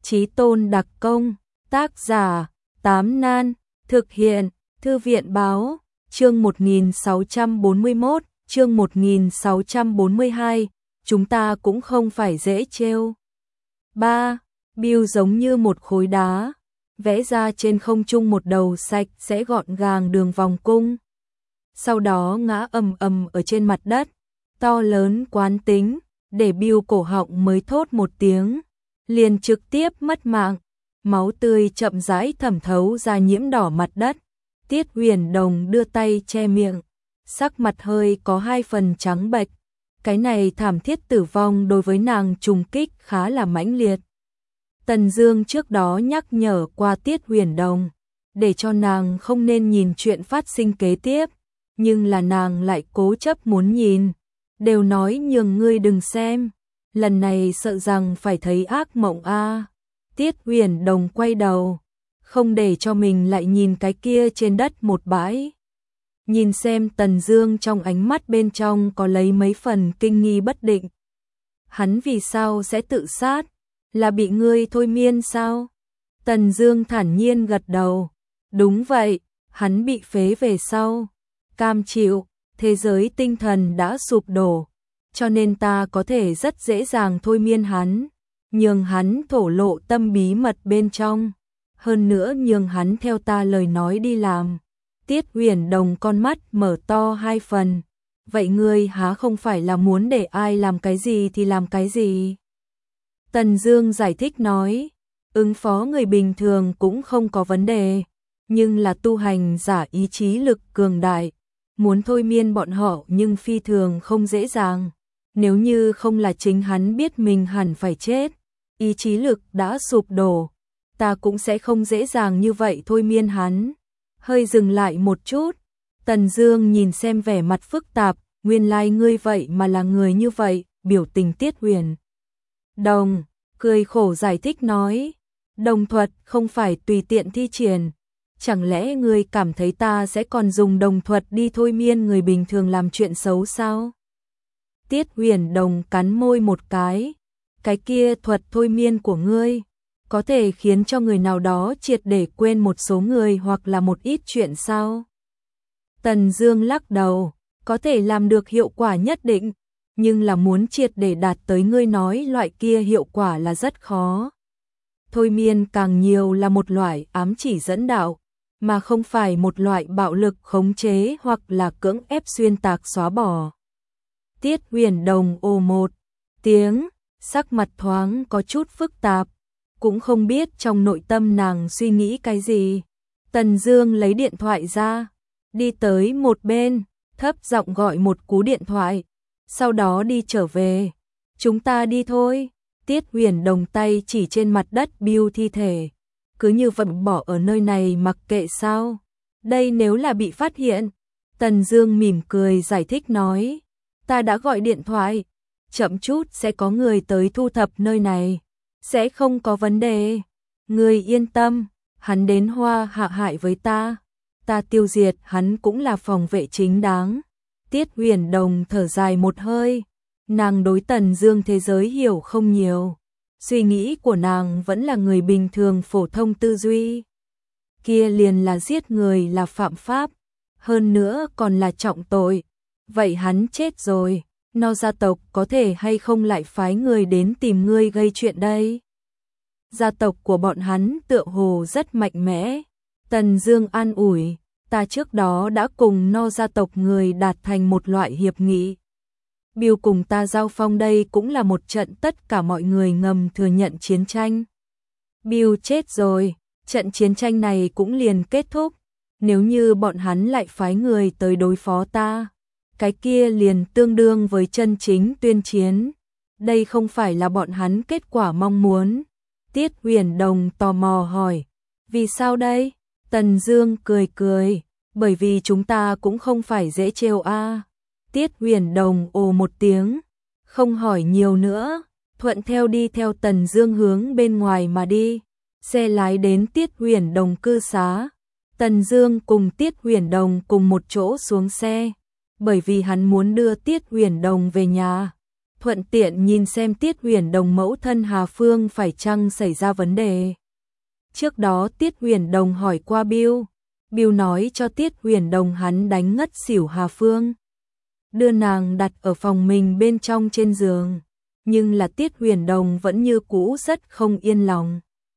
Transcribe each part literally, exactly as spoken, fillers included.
Chí Tôn đặc công, tác giả, Tám Nan, thực hiện, Thư viện báo, chương một nghìn sáu trăm bốn mươi mốt, chương một nghìn sáu trăm bốn mươi hai, chúng ta cũng không phải dễ trêu. ba. Bill giống như một khối đá, vẽ ra trên không trung một đầu sạch sẽ gọn gàng đường vòng cung. Sau đó ngã ầm ầm ở trên mặt đất, to lớn quán tính, để Bill cổ họng mới thốt một tiếng, liền trực tiếp mất mạng. Máu tươi chậm rãi thẩm thấu ra nhiễm đỏ mặt đất. Tiết Huyền Đồng đưa tay che miệng, sắc mặt hơi có hai phần trắng bệch. Cái này thảm thiết tử vong đối với nàng trùng kích khá là mãnh liệt. Tần Dương trước đó nhắc nhở qua Tiết Huyền Đồng, để cho nàng không nên nhìn chuyện phát sinh kế tiếp, nhưng là nàng lại cố chấp muốn nhìn, đều nói nhường ngươi đừng xem, lần này sợ rằng phải thấy ác mộng a. À. Tiết Huyền Đồng quay đầu, không để cho mình lại nhìn cái kia trên đất một bãi. Nhìn xem Tần Dương trong ánh mắt bên trong có lấy mấy phần kinh nghi bất định. Hắn vì sao sẽ tự sát? Là bị ngươi thôi miên sao? Tần Dương thản nhiên gật đầu. Đúng vậy, hắn bị phế về sau. Cam chịu, thế giới tinh thần đã sụp đổ, cho nên ta có thể rất dễ dàng thôi miên hắn, nhường hắn thổ lộ tâm bí mật bên trong, hơn nữa nhường hắn theo ta lời nói đi làm. Tiết Huyền Đồng con mắt mở to hai phần. Vậy ngươi há không phải là muốn để ai làm cái gì thì làm cái gì? Tần Dương giải thích nói, ứng phó người bình thường cũng không có vấn đề, nhưng là tu hành giả ý chí lực cường đại, muốn thôi miên bọn họ nhưng phi thường không dễ dàng. Nếu như không là chính hắn biết mình hẳn phải chết, ý chí lực đã sụp đổ, ta cũng sẽ không dễ dàng như vậy thôi miên hắn. Hơi dừng lại một chút, Tần Dương nhìn xem vẻ mặt phức tạp, nguyên lai like ngươi vậy mà là người như vậy, biểu tình Tiết Huyền Đồng cười khổ giải thích nói, đồng thuật không phải tùy tiện thi triển, chẳng lẽ ngươi cảm thấy ta sẽ còn dùng đồng thuật đi thôi miên người bình thường làm chuyện xấu sao? Tiết Huyền Đồng cắn môi một cái, cái kia thuật thôi miên của ngươi có thể khiến cho người nào đó triệt để quên một số người hoặc là một ít chuyện sao? Tần Dương lắc đầu, có thể làm được hiệu quả nhất định, nhưng là muốn triệt để đạt tới ngươi nói loại kia hiệu quả là rất khó. Thôi miên càng nhiều là một loại ám chỉ dẫn đạo, mà không phải một loại bạo lực khống chế hoặc là cưỡng ép xuyên tạc xóa bỏ. Tiết Huyền Đồng ồ một tiếng, sắc mặt thoáng có chút phức tạp, cũng không biết trong nội tâm nàng suy nghĩ cái gì. Tần Dương lấy điện thoại ra, đi tới một bên, thấp giọng gọi một cú điện thoại, sau đó đi trở về. Chúng ta đi thôi. Tiết Huyền Đồng tay chỉ trên mặt đất Bill thi thể, cứ như vậy bỏ ở nơi này mặc kệ sao? Đây nếu là bị phát hiện. Tần Dương mỉm cười giải thích nói, ta đã gọi điện thoại, chậm chút sẽ có người tới thu thập nơi này, sẽ không có vấn đề. Ngươi yên tâm, hắn đến Hoa Hạ hại với ta, ta tiêu diệt hắn cũng là phòng vệ chính đáng. Tiết Huyền Đồng thở dài một hơi, nàng đối Tần Dương thế giới hiểu không nhiều, suy nghĩ của nàng vẫn là người bình thường phổ thông tư duy. Kia liền là giết người là phạm pháp, hơn nữa còn là trọng tội. Vậy hắn chết rồi, No gia tộc có thể hay không lại phái người đến tìm ngươi gây chuyện đây? Gia tộc của bọn hắn tựa hồ rất mạnh mẽ. Tần Dương an ủi, ta trước đó đã cùng No gia tộc người đạt thành một loại hiệp nghị. Bill cùng ta giao phong đây cũng là một trận tất cả mọi người ngầm thừa nhận chiến tranh. Bill chết rồi, trận chiến tranh này cũng liền kết thúc. Nếu như bọn hắn lại phái người tới đối phó ta, cái kia liền tương đương với chân chính tuyên chiến. Đây không phải là bọn hắn kết quả mong muốn. Tiết Huyền Đồng tò mò hỏi, vì sao đây? Tần Dương cười cười, bởi vì chúng ta cũng không phải dễ trêu a. À. Tiết Huyền Đồng ồ một tiếng, không hỏi nhiều nữa, thuận theo đi theo Tần Dương hướng bên ngoài mà đi. Xe lái đến Tiết Huyền Đồng cư xá. Tần Dương cùng Tiết Huyền Đồng cùng một chỗ xuống xe, bởi vì hắn muốn đưa Tiết Huyền Đồng về nhà. thuận tiện nhìn xem Tiết Huyền Đồng mẫu thân Hà Phương phải chăng xảy ra vấn đề. Trước đó Tiết Huyền Đồng hỏi qua Bill, Bill nói cho Tiết Huyền Đồng hắn đánh ngất xỉu Hà Phương, đưa nàng đặt ở phòng mình bên trong trên giường, nhưng là Tiết Huyền Đồng vẫn như cũ rất không yên lòng.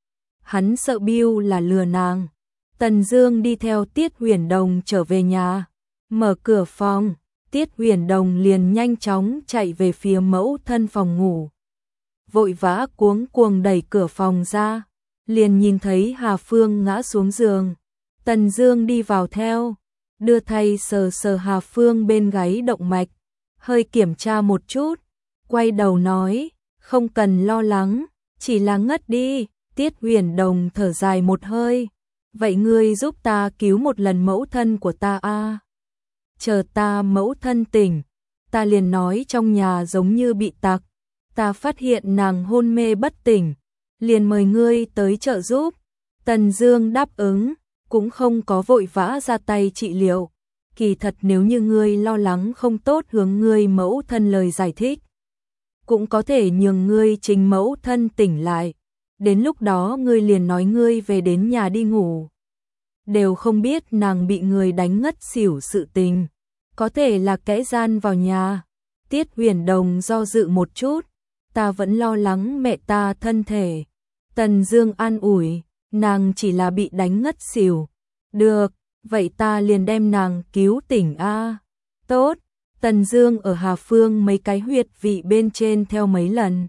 Hắn sợ Bill là lừa nàng. Tần Dương đi theo Tiết Huyền Đồng trở về nhà, mở cửa phòng, Tiết Huyền Đồng liền nhanh chóng chạy về phía mẫu thân phòng ngủ. Vội vã cuống cuồng đẩy cửa phòng ra, liền nhìn thấy Hà Phương ngã xuống giường. Tần Dương đi vào theo, đưa tay sờ sờ Hà Phương bên gáy động mạch, hơi kiểm tra một chút, quay đầu nói, không cần lo lắng, chỉ là ngất đi. Tiết Huyền Đồng thở dài một hơi, vậy ngươi giúp ta cứu một lần mẫu thân của ta a. À? Chờ ta mẫu thân tỉnh, ta liền nói trong nhà giống như bị tặc, ta phát hiện nàng hôn mê bất tỉnh, liền mời ngươi tới trợ giúp. Tần Dương đáp ứng, cũng không có vội vã ra tay trị liệu. Kỳ thật nếu như ngươi lo lắng không tốt hướng ngươi mẫu thân lời giải thích, cũng có thể nhường ngươi trình mẫu thân tỉnh lại. Đến lúc đó ngươi liền nói ngươi về đến nhà đi ngủ. Đều không biết nàng bị người đánh ngất xỉu sự tình. Có thể là kẻ gian vào nhà. Tiết Huyền Đồng do dự một chút. Ta vẫn lo lắng mẹ ta thân thể. Tần Dương an ủi, nàng chỉ là bị đánh ngất xỉu. Được, vậy ta liền đem nàng cứu tỉnh a. À. Tốt, Tần Dương ở Hà Phương mấy cái huyệt vị bên trên theo mấy lần.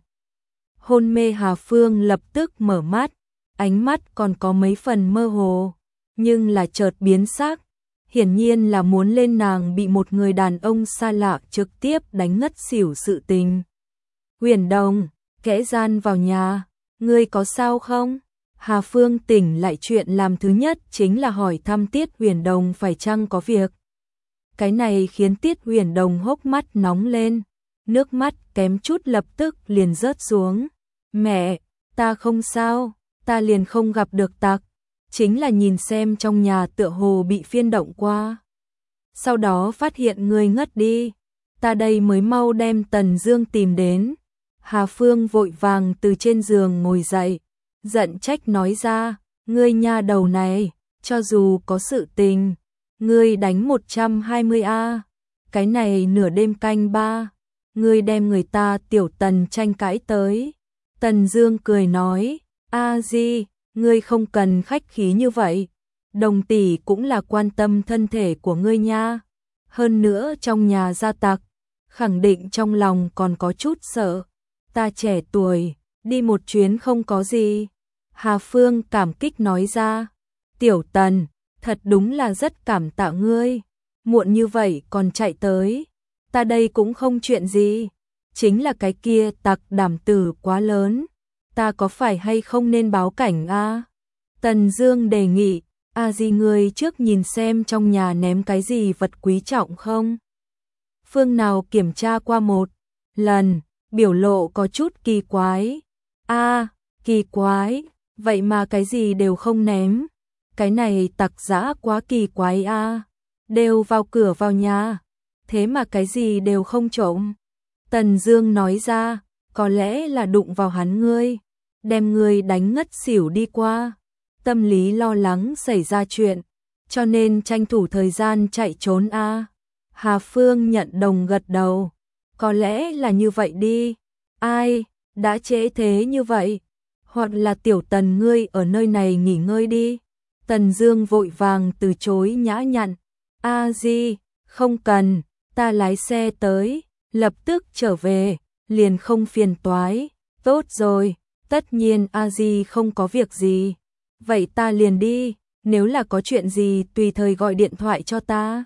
Hôn mê Hà Phương lập tức mở mắt, ánh mắt còn có mấy phần mơ hồ, nhưng là chợt biến sắc, hiển nhiên là muốn lên nàng bị một người đàn ông xa lạ trực tiếp đánh ngất xỉu sự tình. Huyền Đồng, kẻ gian vào nhà, ngươi có sao không? Hà Phương tỉnh lại chuyện làm thứ nhất chính là hỏi thăm Tiết Huyền Đồng phải chăng có việc. Cái này khiến Tiết Huyền Đồng hốc mắt nóng lên, nước mắt kém chút lập tức liền rớt xuống. Mẹ, ta không sao, ta liền không gặp được tặc, chính là nhìn xem trong nhà tựa hồ bị phiên động qua. Sau đó phát hiện ngươi ngất đi, ta đây mới mau đem Tần Dương tìm đến. Hà Phương vội vàng từ trên giường ngồi dậy, giận trách nói ra, ngươi nha đầu này, cho dù có sự tình, ngươi đánh một trăm hai mươi a, cái này nửa đêm canh ba, ngươi đem người ta tiểu Tần tranh cãi tới. Tần Dương cười nói, a di, ngươi không cần khách khí như vậy, Đồng tỷ cũng là quan tâm thân thể của ngươi nha. Hơn nữa trong nhà gia tặc, khẳng định trong lòng còn có chút sợ. Ta trẻ tuổi, đi một chuyến không có gì. Hà Phương cảm kích nói ra, Tiểu Tần, thật đúng là rất cảm tạ ngươi, muộn như vậy còn chạy tới. Ta đây cũng không chuyện gì, chính là cái kia tặc đảm tử quá lớn, ta có phải hay không nên báo cảnh a? Tần Dương đề nghị, a di ngươi trước nhìn xem trong nhà ném cái gì vật quý trọng không? Phương nào kiểm tra qua một lần, biểu lộ có chút kỳ quái. A, kỳ quái, vậy mà cái gì đều không ném. Cái này tặc dã quá kỳ quái a. Đều vào cửa vào nhà, thế mà cái gì đều không trộm. Tần Dương nói ra, có lẽ là đụng vào hắn ngươi, đem ngươi đánh ngất xỉu đi qua. Tâm lý lo lắng xảy ra chuyện, cho nên tranh thủ thời gian chạy trốn a. Hà Phương nhận đồng gật đầu, có lẽ là như vậy đi. Ai, đã trễ thế như vậy, hoặc là Tiểu Tần ngươi ở nơi này nghỉ ngơi đi. Tần Dương vội vàng từ chối nhã nhặn, a di, không cần, ta lái xe tới, lập tức trở về, liền không phiền toái. Tốt rồi, tất nhiên a di không có việc gì, vậy ta liền đi, nếu là có chuyện gì tùy thời gọi điện thoại cho ta.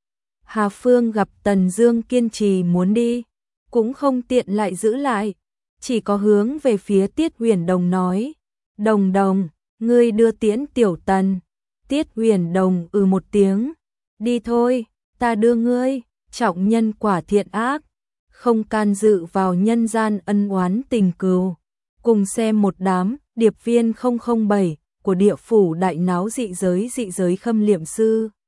Hà Phương gặp Tần Dương kiên trì muốn đi, cũng không tiện lại giữ lại, chỉ có hướng về phía Tiết Huyền Đồng nói, Đồng Đồng, ngươi đưa tiễn Tiểu Tần. Tiết Huyền Đồng ừ một tiếng, đi thôi, ta đưa ngươi. Trọng nhân quả thiện ác, không can dự vào nhân gian ân oán tình cừu. Cùng xem một đám điệp viên không không bảy của địa phủ đại náo dị giới dị giới Khâm Liệm Sư.